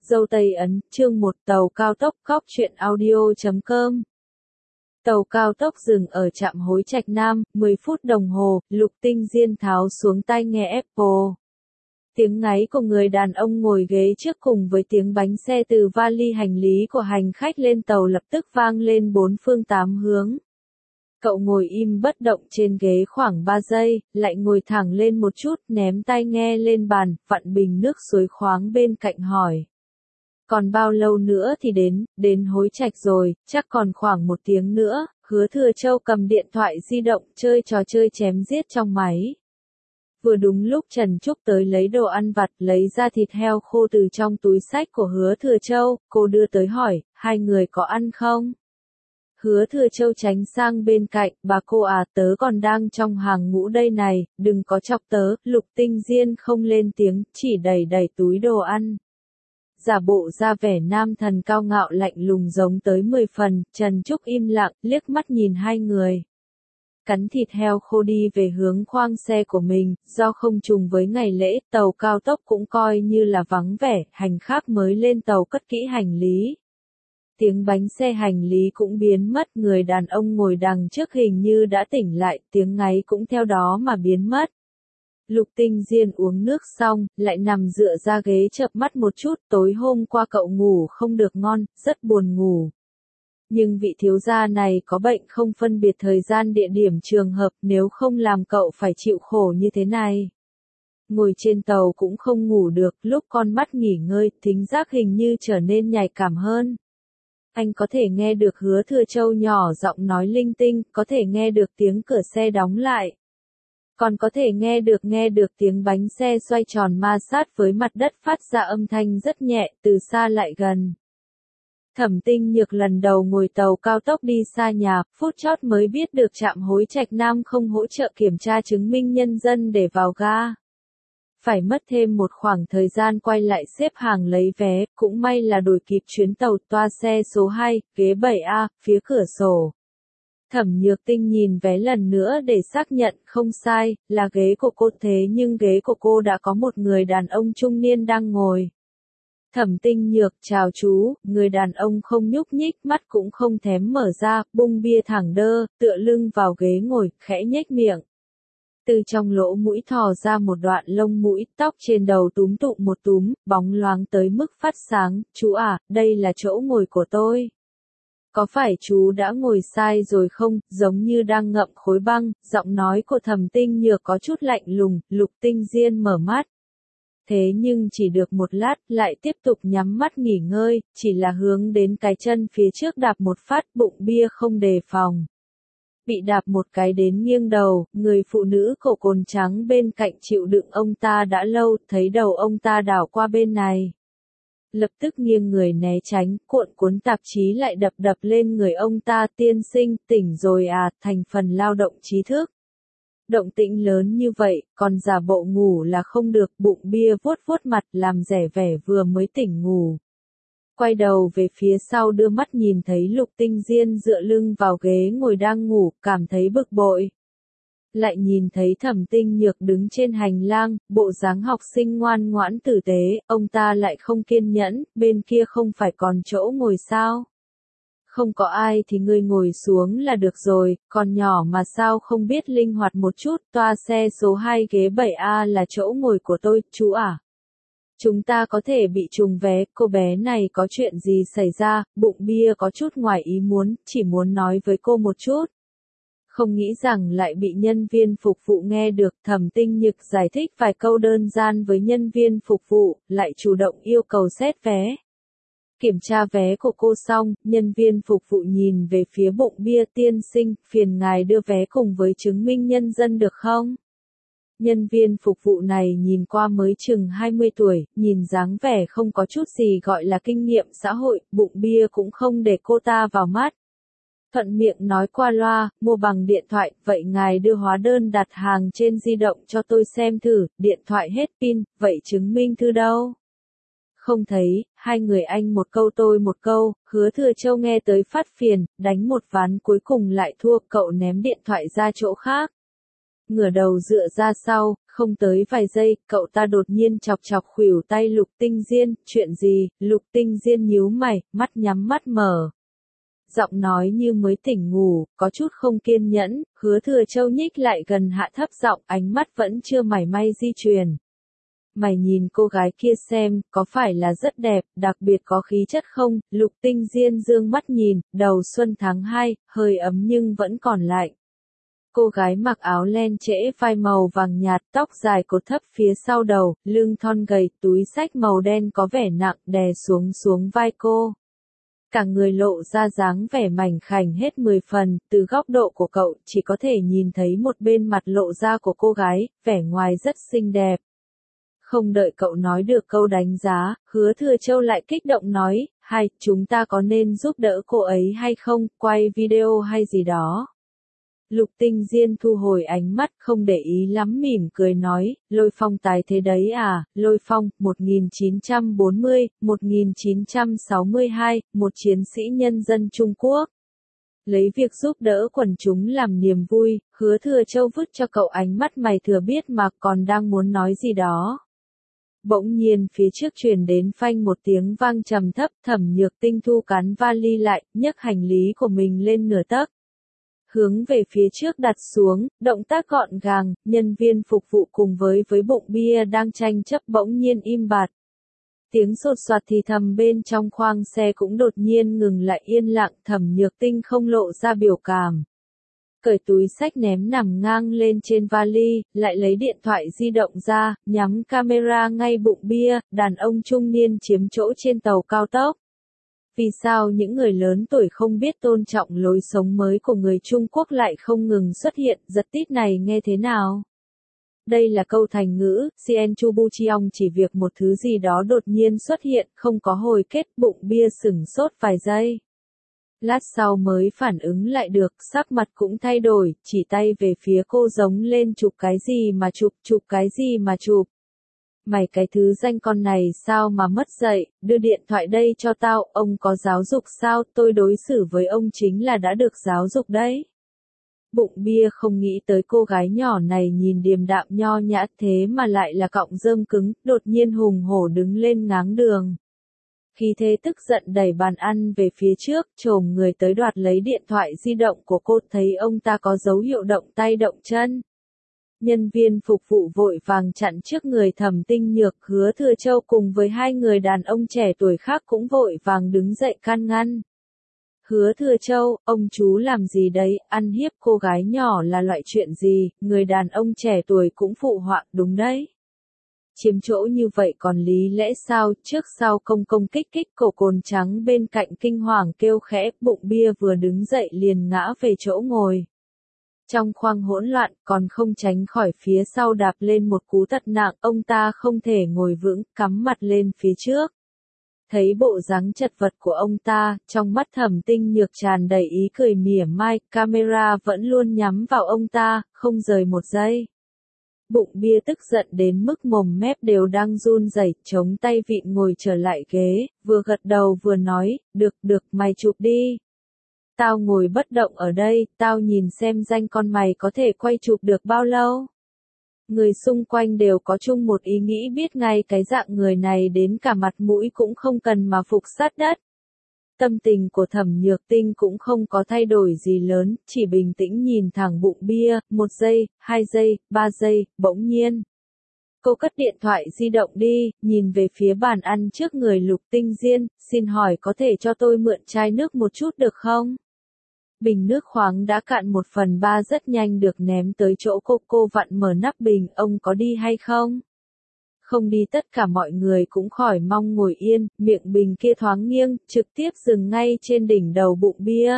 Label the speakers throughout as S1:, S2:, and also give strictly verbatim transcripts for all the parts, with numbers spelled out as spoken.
S1: Dâu Tây Ấn, chương một tàu cao tốc cóc truyện audio chấm com. Tàu cao tốc dừng ở trạm Hối Trạch Nam, mười phút đồng hồ, Lục Tinh Diên tháo xuống tai nghe Apple. Tiếng ngáy của người đàn ông ngồi ghế trước cùng với tiếng bánh xe từ vali hành lý của hành khách lên tàu lập tức vang lên bốn phương tám hướng. Cậu ngồi im bất động trên ghế khoảng ba giây, lại ngồi thẳng lên một chút, ném tai nghe lên bàn, vặn bình nước suối khoáng bên cạnh hỏi. Còn bao lâu nữa thì đến, đến Hối Trạch rồi, chắc còn khoảng một tiếng nữa. Hứa Thừa Châu cầm điện thoại di động chơi trò chơi chém giết trong máy. Vừa đúng lúc Trần Trúc tới lấy đồ ăn vặt, lấy ra thịt heo khô từ trong túi xách của Hứa Thừa Châu, cô đưa tới hỏi, hai người có ăn không? Hứa Thừa Châu tránh sang bên cạnh, bà cô à, tớ còn đang trong hàng ngũ đây này, đừng có chọc tớ. Lục Tinh Diên không lên tiếng, chỉ đẩy đẩy túi đồ ăn. Giả bộ ra vẻ nam thần cao ngạo lạnh lùng giống tới mười phần, Trần Trúc im lặng, liếc mắt nhìn hai người. Cắn thịt heo khô đi về hướng khoang xe của mình, do không trùng với ngày lễ, tàu cao tốc cũng coi như là vắng vẻ, hành khách mới lên tàu cất kỹ hành lý. Tiếng bánh xe hành lý cũng biến mất, người đàn ông ngồi đằng trước hình như đã tỉnh lại, tiếng ngáy cũng theo đó mà biến mất. Lục Tinh Diên uống nước xong, lại nằm dựa ra ghế chợp mắt một chút, tối hôm qua cậu ngủ không được ngon, rất buồn ngủ. Nhưng vị thiếu gia này có bệnh không phân biệt thời gian địa điểm trường hợp, nếu không làm cậu phải chịu khổ như thế này. Ngồi trên tàu cũng không ngủ được, lúc con mắt nghỉ ngơi, thính giác hình như trở nên nhạy cảm hơn. Anh có thể nghe được Hứa Thừa Châu nhỏ giọng nói linh tinh, có thể nghe được tiếng cửa xe đóng lại. Còn có thể nghe được nghe được tiếng bánh xe xoay tròn ma sát với mặt đất phát ra âm thanh rất nhẹ, từ xa lại gần. Thẩm Tinh Nhược lần đầu ngồi tàu cao tốc đi xa nhà, phút chót mới biết được trạm Hối Trạch Nam không hỗ trợ kiểm tra chứng minh nhân dân để vào ga. Phải mất thêm một khoảng thời gian quay lại xếp hàng lấy vé, cũng may là đổi kịp chuyến tàu toa xe số hai, ghế bảy A, phía cửa sổ. Thẩm Nhược Tinh nhìn vé lần nữa để xác nhận, không sai, là ghế của cô, thế nhưng ghế của cô đã có một người đàn ông trung niên đang ngồi. Thẩm Tinh Nhược, chào chú, người đàn ông không nhúc nhích, mắt cũng không thèm mở ra, bung bia thẳng đơ, tựa lưng vào ghế ngồi, khẽ nhếch miệng. Từ trong lỗ mũi thò ra một đoạn lông mũi, tóc trên đầu túm tụ một túm, bóng loáng tới mức phát sáng, chú à, đây là chỗ ngồi của tôi. Có phải chú đã ngồi sai rồi không, giống như đang ngậm khối băng, giọng nói của Thẩm Tinh Nhược có chút lạnh lùng, Lục Tinh Diên mở mắt. Thế nhưng chỉ được một lát, lại tiếp tục nhắm mắt nghỉ ngơi, chỉ là hướng đến cái chân phía trước đạp một phát, bụng bia không đề phòng. Bị đạp một cái đến nghiêng đầu, người phụ nữ cổ cồn trắng bên cạnh chịu đựng ông ta đã lâu, thấy đầu ông ta đảo qua bên này. Lập tức nghiêng người né tránh, cuộn cuốn tạp chí lại đập đập lên người ông ta, tiên sinh, tỉnh rồi à, thành phần lao động trí thức. Động tĩnh lớn như vậy, còn giả bộ ngủ là không được, bụng bia vuốt vuốt mặt làm rẻ vẻ vừa mới tỉnh ngủ. Quay đầu về phía sau đưa mắt nhìn thấy Lục Tinh Diên dựa lưng vào ghế ngồi đang ngủ, cảm thấy bực bội. Lại nhìn thấy Thẩm Tinh Nhược đứng trên hành lang, bộ dáng học sinh ngoan ngoãn tử tế, ông ta lại không kiên nhẫn, bên kia không phải còn chỗ ngồi sao? Không có ai thì ngươi ngồi xuống là được rồi, còn nhỏ mà sao không biết linh hoạt một chút, toa xe số hai ghế bảy A là chỗ ngồi của tôi, chú à? Chúng ta có thể bị trùng vé, cô bé này có chuyện gì xảy ra, bụng bia có chút ngoài ý muốn, chỉ muốn nói với cô một chút. Không nghĩ rằng lại bị nhân viên phục vụ nghe được, Thẩm Tinh Nhược giải thích vài câu đơn giản với nhân viên phục vụ, lại chủ động yêu cầu xét vé. Kiểm tra vé của cô xong, nhân viên phục vụ nhìn về phía bụng bia, tiên sinh, phiền ngài đưa vé cùng với chứng minh nhân dân được không? Nhân viên phục vụ này nhìn qua mới chừng hai mươi tuổi, nhìn dáng vẻ không có chút gì gọi là kinh nghiệm xã hội, bụng bia cũng không để cô ta vào mắt. Thuận miệng nói qua loa, mua bằng điện thoại, vậy ngài đưa hóa đơn đặt hàng trên di động cho tôi xem thử, điện thoại hết pin, vậy chứng minh thư đâu? Không thấy, hai người anh một câu tôi một câu, Hứa Thừa Châu nghe tới phát phiền, đánh một ván cuối cùng lại thua, cậu ném điện thoại ra chỗ khác. Ngửa đầu dựa ra sau, Không tới vài giây, cậu ta đột nhiên chọc chọc khuỷu tay Lục Tinh Diên, chuyện gì? Lục Tinh Diên nhíu mày, mắt nhắm mắt mở. Giọng nói như mới tỉnh ngủ, có chút không kiên nhẫn, Hứa Thừa Châu nhích lại gần hạ thấp giọng, ánh mắt vẫn chưa mảy may di chuyển. Mày nhìn cô gái kia xem, có phải là rất đẹp, đặc biệt có khí chất không? Lục Tinh Diên dương mắt nhìn, đầu xuân tháng hai, hơi ấm nhưng vẫn còn lạnh. Cô gái mặc áo len trễ vai màu vàng nhạt, tóc dài cột thấp phía sau đầu, lưng thon gầy, túi xách màu đen có vẻ nặng đè xuống xuống vai cô. Cả người lộ ra dáng vẻ mảnh khảnh hết mười phần, từ góc độ của cậu chỉ có thể nhìn thấy một bên mặt lộ ra của cô gái, vẻ ngoài rất xinh đẹp. Không đợi cậu nói được câu đánh giá, Hứa Thừa Châu lại kích động nói, hai, chúng ta có nên giúp đỡ cô ấy hay không, quay video hay gì đó. Lục Tinh Diên thu hồi ánh mắt không để ý lắm mỉm cười nói, Lôi Phong tái thế đấy à, Lôi Phong, một nghìn chín trăm bốn mươi đến một nghìn chín trăm sáu mươi hai, một chiến sĩ nhân dân Trung Quốc. Lấy việc giúp đỡ quần chúng làm niềm vui, Hứa Thừa Châu vứt cho cậu ánh mắt mày thừa biết mà còn đang muốn nói gì đó. Bỗng nhiên phía trước truyền đến phanh một tiếng vang trầm thấp, Thẩm Nhược Tinh thu cán vali lại, nhấc hành lý của mình lên nửa tấc. Hướng về phía trước đặt xuống, động tác gọn gàng, nhân viên phục vụ cùng với với bụng bia đang tranh chấp bỗng nhiên im bặt. Tiếng sột soạt thì thầm bên trong khoang xe cũng đột nhiên ngừng lại yên lặng, Thẩm Nhược Tinh không lộ ra biểu cảm. Cởi túi xách ném nằm ngang lên trên vali, lại lấy điện thoại di động ra, nhắm camera ngay bụng bia, đàn ông trung niên chiếm chỗ trên tàu cao tốc. Vì sao những người lớn tuổi không biết tôn trọng lối sống mới của người Trung Quốc lại không ngừng xuất hiện, giật tít này nghe thế nào? Đây là câu thành ngữ, Cien Chu Bu Chiong chỉ việc một thứ gì đó đột nhiên xuất hiện, không có hồi kết, bụng bia sửng sốt vài giây. Lát sau mới phản ứng lại được, sắc mặt cũng thay đổi, chỉ tay về phía cô giống lên chụp cái gì mà chụp, chụp cái gì mà chụp. Mày cái thứ danh con này sao mà mất dạy, đưa điện thoại đây cho tao, ông có giáo dục sao, tôi đối xử với ông chính là đã được giáo dục đấy. Bụng bia không nghĩ tới cô gái nhỏ này nhìn điềm đạm nho nhã thế mà lại là cọng rơm cứng, đột nhiên hùng hổ đứng lên ngáng đường. Khi thế tức giận đẩy bàn ăn về phía trước, chồm người tới đoạt lấy điện thoại di động của cô, thấy ông ta có dấu hiệu động tay động chân. Nhân viên phục vụ vội vàng chặn trước người Thẩm Tinh Nhược, Hứa Thừa Châu cùng với hai người đàn ông trẻ tuổi khác cũng vội vàng đứng dậy can ngăn. Hứa Thừa Châu, ông chú làm gì đấy, ăn hiếp cô gái nhỏ là loại chuyện gì, người đàn ông trẻ tuổi cũng phụ họa, đúng đấy. Chiếm chỗ như vậy còn lý lẽ sao, trước sau công công kích kích cổ cồn trắng bên cạnh kinh hoàng kêu khẽ, bụng bia vừa đứng dậy liền ngã về chỗ ngồi. Trong khoang hỗn loạn, còn không tránh khỏi phía sau đạp lên một cú tật nặng, ông ta không thể ngồi vững, cắm mặt lên phía trước. Thấy bộ dáng chật vật của ông ta, trong mắt Thẩm Tinh Nhược tràn đầy ý cười mỉa mai, camera vẫn luôn nhắm vào ông ta, không rời một giây. Bụng bia tức giận đến mức mồm mép đều đang run rẩy, chống tay vịn ngồi trở lại ghế, vừa gật đầu vừa nói, được được mày chụp đi. Tao ngồi bất động ở đây, tao nhìn xem danh con mày có thể quay chụp được bao lâu. Người xung quanh đều có chung một ý nghĩ biết ngay cái dạng người này đến cả mặt mũi cũng không cần mà phục sát đất. Tâm tình của Thẩm Nhược Tinh cũng không có thay đổi gì lớn, chỉ bình tĩnh nhìn thẳng bụng bia, một giây, hai giây, ba giây, bỗng nhiên. Cô cất điện thoại di động đi, nhìn về phía bàn ăn trước người Lục Tinh Diên, xin hỏi có thể cho tôi mượn chai nước một chút được không? Bình nước khoáng đã cạn một phần ba rất nhanh được ném tới chỗ cô, cô vặn mở nắp bình, ông có đi hay không? Không đi, tất cả mọi người cũng khỏi mong ngồi yên, miệng bình kia thoáng nghiêng, trực tiếp dừng ngay trên đỉnh đầu bụng bia.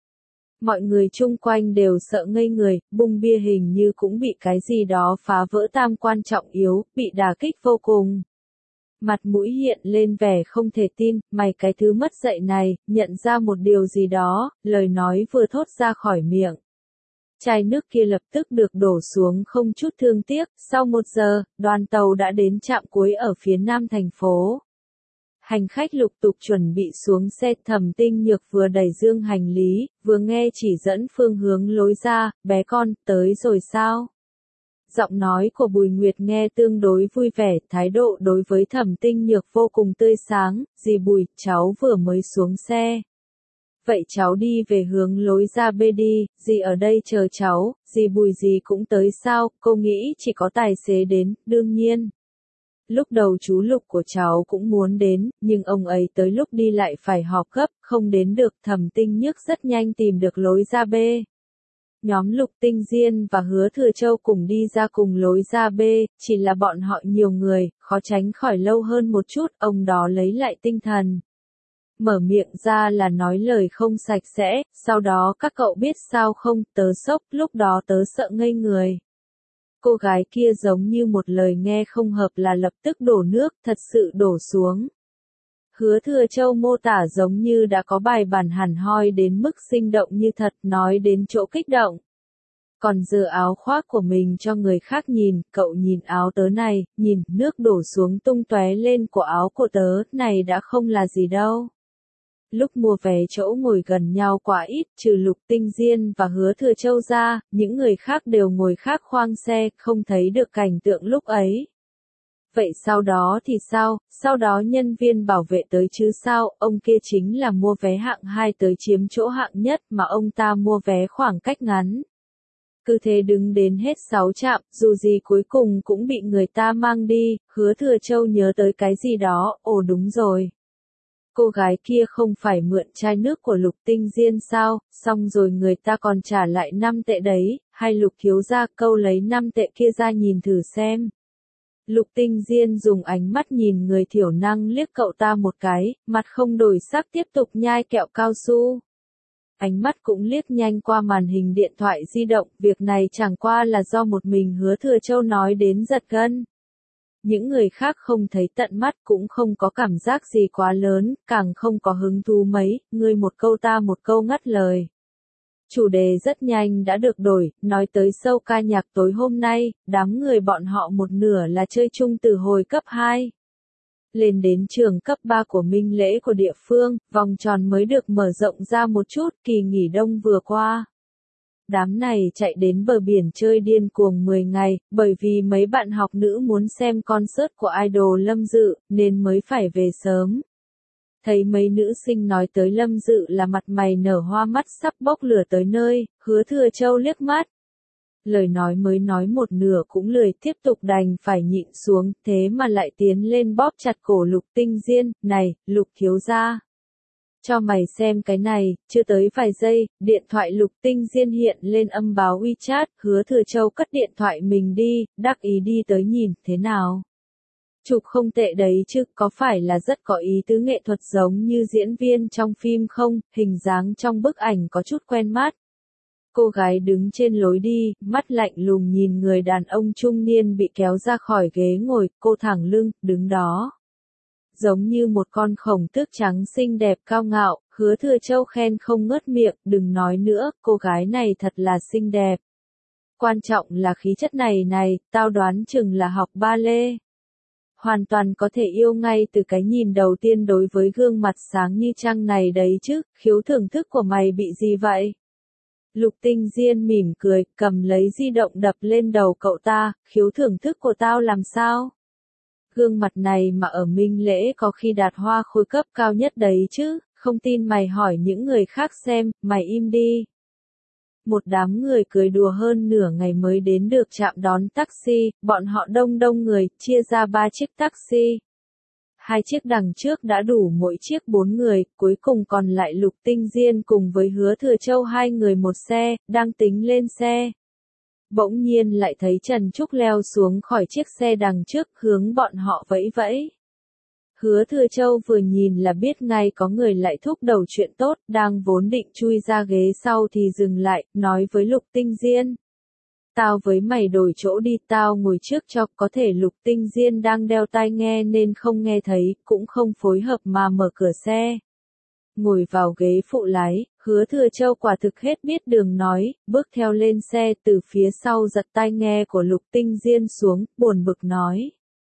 S1: Mọi người chung quanh đều sợ ngây người, bụng bia hình như cũng bị cái gì đó phá vỡ tam quan trọng yếu, bị đả kích vô cùng. Mặt mũi hiện lên vẻ không thể tin, mày cái thứ mất dạy này, nhận ra một điều gì đó, lời nói vừa thốt ra khỏi miệng. Chai nước kia lập tức được đổ xuống không chút thương tiếc, sau một giờ, đoàn tàu đã đến trạm cuối ở phía nam thành phố. Hành khách lục tục chuẩn bị xuống xe, Thẩm Tinh Nhược vừa đẩy dương hành lý, vừa nghe chỉ dẫn phương hướng lối ra, bé con, tới rồi sao? Giọng nói của Bùi Nguyệt nghe tương đối vui vẻ, thái độ đối với Thẩm Tinh Nhược vô cùng tươi sáng, dì Bùi, cháu vừa mới xuống xe. Vậy cháu đi về hướng lối ra bê đi, dì ở đây chờ cháu, dì Bùi dì cũng tới sao, cô nghĩ chỉ có tài xế đến, đương nhiên. Lúc đầu chú Lục của cháu cũng muốn đến, nhưng ông ấy tới lúc đi lại phải họp gấp, không đến được. Thẩm Tinh Nhược rất nhanh tìm được lối ra B. Nhóm Lục Tinh Diên và Hứa Thừa Châu cùng đi ra cùng lối ra B, chỉ là bọn họ nhiều người, khó tránh khỏi lâu hơn một chút, ông đó lấy lại tinh thần. Mở miệng ra là nói lời không sạch sẽ, sau đó các cậu biết sao không, tớ sốc, lúc đó tớ sợ ngây người. Cô gái kia giống như một lời nghe không hợp là lập tức đổ nước, thật sự đổ xuống. Hứa Thừa Châu mô tả giống như đã có bài bản hẳn hoi đến mức sinh động như thật, nói đến chỗ kích động. Còn giơ áo khoác của mình cho người khác nhìn, cậu nhìn áo tớ này, nhìn, nước đổ xuống tung tóe lên của áo của tớ, này đã không là gì đâu. Lúc mua vé chỗ ngồi gần nhau quá ít, trừ Lục Tinh Diên và Hứa Thừa Châu ra, những người khác đều ngồi khác khoang xe, không thấy được cảnh tượng lúc ấy. Vậy sau đó thì sao, sau đó nhân viên bảo vệ tới chứ sao, ông kia chính là mua vé hạng hai tới chiếm chỗ hạng nhất mà ông ta mua vé khoảng cách ngắn. Cứ thế đứng đến hết sáu trạm, dù gì cuối cùng cũng bị người ta mang đi. Hứa Thừa Châu nhớ tới cái gì đó, ồ đúng rồi. Cô gái kia không phải mượn chai nước của Lục Tinh Diên sao, xong rồi người ta còn trả lại năm tệ đấy, hay Lục thiếu gia câu lấy năm tệ kia ra nhìn thử xem. Lục Tinh Diên dùng ánh mắt nhìn người thiểu năng liếc cậu ta một cái, mặt không đổi sắc tiếp tục nhai kẹo cao su. Ánh mắt cũng liếc nhanh qua màn hình điện thoại di động, việc này chẳng qua là do một mình Hứa Thừa Châu nói đến giật gân. Những người khác không thấy tận mắt cũng không có cảm giác gì quá lớn, càng không có hứng thú mấy, người một câu ta một câu ngắt lời. Chủ đề rất nhanh đã được đổi, nói tới show ca nhạc tối hôm nay, đám người bọn họ một nửa là chơi chung từ hồi cấp hai. Lên đến trường cấp ba của minh lễ của địa phương, vòng tròn mới được mở rộng ra một chút, kỳ nghỉ đông vừa qua. Đám này chạy đến bờ biển chơi điên cuồng mười ngày, bởi vì mấy bạn học nữ muốn xem concert của idol Lâm Dự, nên mới phải về sớm. Thấy mấy nữ sinh nói tới Lâm Dự là mặt mày nở hoa mắt sắp bốc lửa tới nơi, Hứa Thừa Châu liếc mắt. Lời nói mới nói một nửa cũng lười tiếp tục đành phải nhịn xuống, thế mà lại tiến lên bóp chặt cổ Lục Tinh Diên, này, Lục thiếu gia. Cho mày xem cái này, chưa tới vài giây, điện thoại Lục Tinh Diên hiện lên âm báo WeChat, Hứa Thừa Châu cất điện thoại mình đi, đắc ý đi tới nhìn, thế nào? Chụp không tệ đấy chứ, có phải là rất có ý tứ nghệ thuật giống như diễn viên trong phim không, hình dáng trong bức ảnh có chút quen mắt. Cô gái đứng trên lối đi, mắt lạnh lùng nhìn người đàn ông trung niên bị kéo ra khỏi ghế ngồi, cô thẳng lưng, đứng đó. Giống như một con khổng tước trắng xinh đẹp cao ngạo, Hứa Thừa Châu khen không ngớt miệng, đừng nói nữa, cô gái này thật là xinh đẹp. Quan trọng là khí chất này này, tao đoán chừng là học ba lê. Hoàn toàn có thể yêu ngay từ cái nhìn đầu tiên đối với gương mặt sáng như trăng này đấy chứ, khiếu thưởng thức của mày bị gì vậy? Lục Tinh Diên mỉm cười, cầm lấy di động đập lên đầu cậu ta, khiếu thưởng thức của tao làm sao? Gương mặt này mà ở minh lễ có khi đạt hoa khôi cấp cao nhất đấy chứ, không tin mày hỏi những người khác xem, mày im đi. Một đám người cười đùa hơn nửa ngày mới đến được trạm đón taxi, bọn họ đông đông người, chia ra ba chiếc taxi. Hai chiếc đằng trước đã đủ mỗi chiếc bốn người, cuối cùng còn lại Lục Tinh Diên cùng với Hứa Thừa Châu hai người một xe, đang tính lên xe. Bỗng nhiên lại thấy Trần Trúc leo xuống khỏi chiếc xe đằng trước, hướng bọn họ vẫy vẫy. Hứa Thừa Châu vừa nhìn là biết ngay có người lại thúc đầu chuyện tốt, đang vốn định chui ra ghế sau thì dừng lại, nói với Lục Tinh Diên. Tao với mày đổi chỗ đi, tao ngồi trước cho, có thể Lục Tinh Diên đang đeo tai nghe nên không nghe thấy, cũng không phối hợp mà mở cửa xe. Ngồi vào ghế phụ lái, Hứa Thừa Châu quả thực hết biết đường nói, bước theo lên xe từ phía sau giật tai nghe của Lục Tinh Diên xuống, buồn bực nói.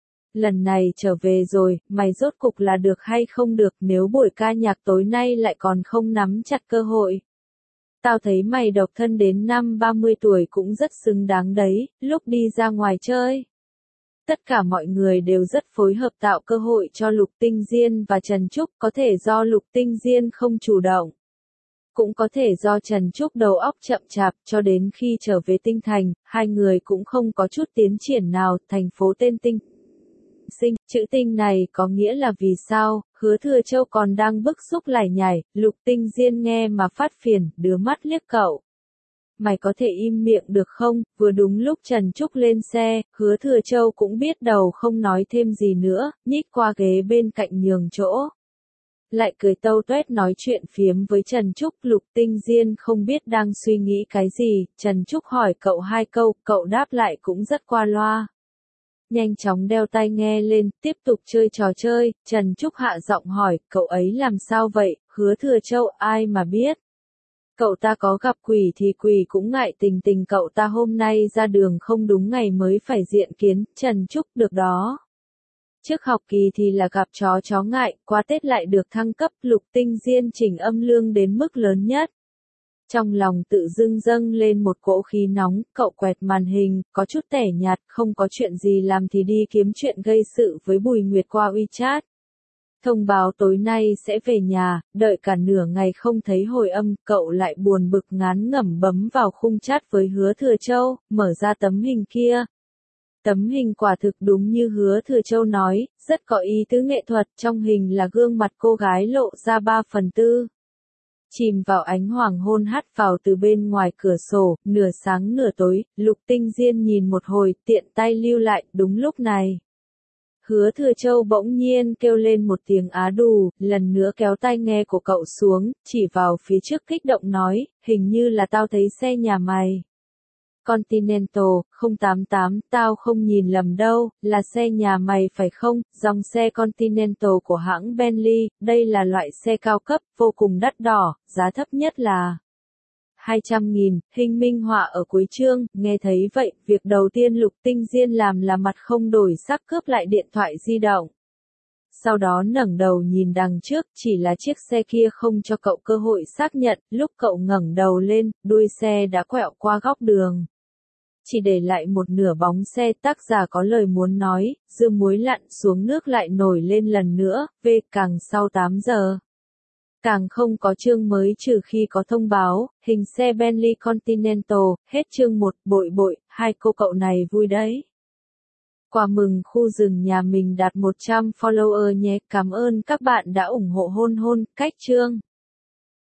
S1: Lần này trở về rồi, mày rốt cục là được hay không được nếu buổi ca nhạc tối nay lại còn không nắm chặt cơ hội. Tao thấy mày độc thân đến năm ba mươi tuổi cũng rất xứng đáng đấy, lúc đi ra ngoài chơi. Tất cả mọi người đều rất phối hợp tạo cơ hội cho Lục Tinh Diên và Trần Trúc, có thể do Lục Tinh Diên không chủ động. Cũng có thể do Trần Trúc đầu óc chậm chạp, cho đến khi trở về Tinh Thành, hai người cũng không có chút tiến triển nào. Thành phố tên Tinh Sinh, chữ Tinh này có nghĩa là vì sao? Hứa Thừa Châu còn đang bức xúc lải nhải, Lục Tinh Diên nghe mà phát phiền, đưa mắt liếc cậu. Mày có thể im miệng được không? Vừa đúng lúc Trần Trúc lên xe, Hứa Thừa Châu cũng biết đầu không nói thêm gì nữa, nhích qua ghế bên cạnh nhường chỗ. Lại cười tâu tuét nói chuyện phiếm với Trần Trúc. Lục Tinh Diên không biết đang suy nghĩ cái gì, Trần Trúc hỏi cậu hai câu, cậu đáp lại cũng rất qua loa. Nhanh chóng đeo tai nghe lên, tiếp tục chơi trò chơi. Trần Trúc hạ giọng hỏi, cậu ấy làm sao vậy? Hứa Thừa Châu, ai mà biết. Cậu ta có gặp quỷ thì quỷ cũng ngại tình tình cậu ta hôm nay ra đường không đúng ngày mới phải diện kiến. Trần Trúc, được đó. Trước học kỳ thì là gặp chó chó ngại, qua Tết lại được thăng cấp. Lục Tinh Diên chỉnh âm lương đến mức lớn nhất. Trong lòng tự dưng dâng lên một cỗ khí nóng, cậu quẹt màn hình, có chút tẻ nhạt, không có chuyện gì làm thì đi kiếm chuyện gây sự với Bùi Nguyệt qua WeChat. Thông báo tối nay sẽ về nhà, đợi cả nửa ngày không thấy hồi âm, cậu lại buồn bực ngán ngẩm bấm vào khung chat với Hứa Thừa Châu, mở ra tấm hình kia. Tấm hình quả thực đúng như Hứa Thừa Châu nói, rất có ý tứ nghệ thuật, trong hình là gương mặt cô gái lộ ra ba phần tư. Chìm vào ánh hoàng hôn hắt vào từ bên ngoài cửa sổ, nửa sáng nửa tối, Lục Tinh Diên nhìn một hồi, tiện tay lưu lại, đúng lúc này. Hứa Thừa Châu bỗng nhiên kêu lên một tiếng á đù, lần nữa kéo tai nghe của cậu xuống, chỉ vào phía trước kích động nói, hình như là tao thấy xe nhà mày. Continental, không tám tám, tao không nhìn lầm đâu, là xe nhà mày phải không? Dòng xe Continental của hãng Bentley, đây là loại xe cao cấp, vô cùng đắt đỏ, giá thấp nhất là hai trăm nghìn, hình minh họa ở cuối chương. Nghe thấy vậy, việc đầu tiên Lục Tinh Diên làm là mặt không đổi sắc cướp lại điện thoại di động. Sau đó ngẩng đầu nhìn đằng trước, chỉ là chiếc xe kia không cho cậu cơ hội xác nhận, lúc cậu ngẩng đầu lên, đuôi xe đã quẹo qua góc đường. Chỉ để lại một nửa bóng xe. Tác giả có lời muốn nói, dưa muối lặn xuống nước lại nổi lên lần nữa, về càng sau tám giờ. Càng không có chương mới trừ khi có thông báo, hình xe Bentley Continental, hết chương một, bội bội, hai cô cậu này vui đấy. Quà mừng khu rừng nhà mình đạt một trăm follower nhé, cảm ơn các bạn đã ủng hộ hôn hôn, cách chương.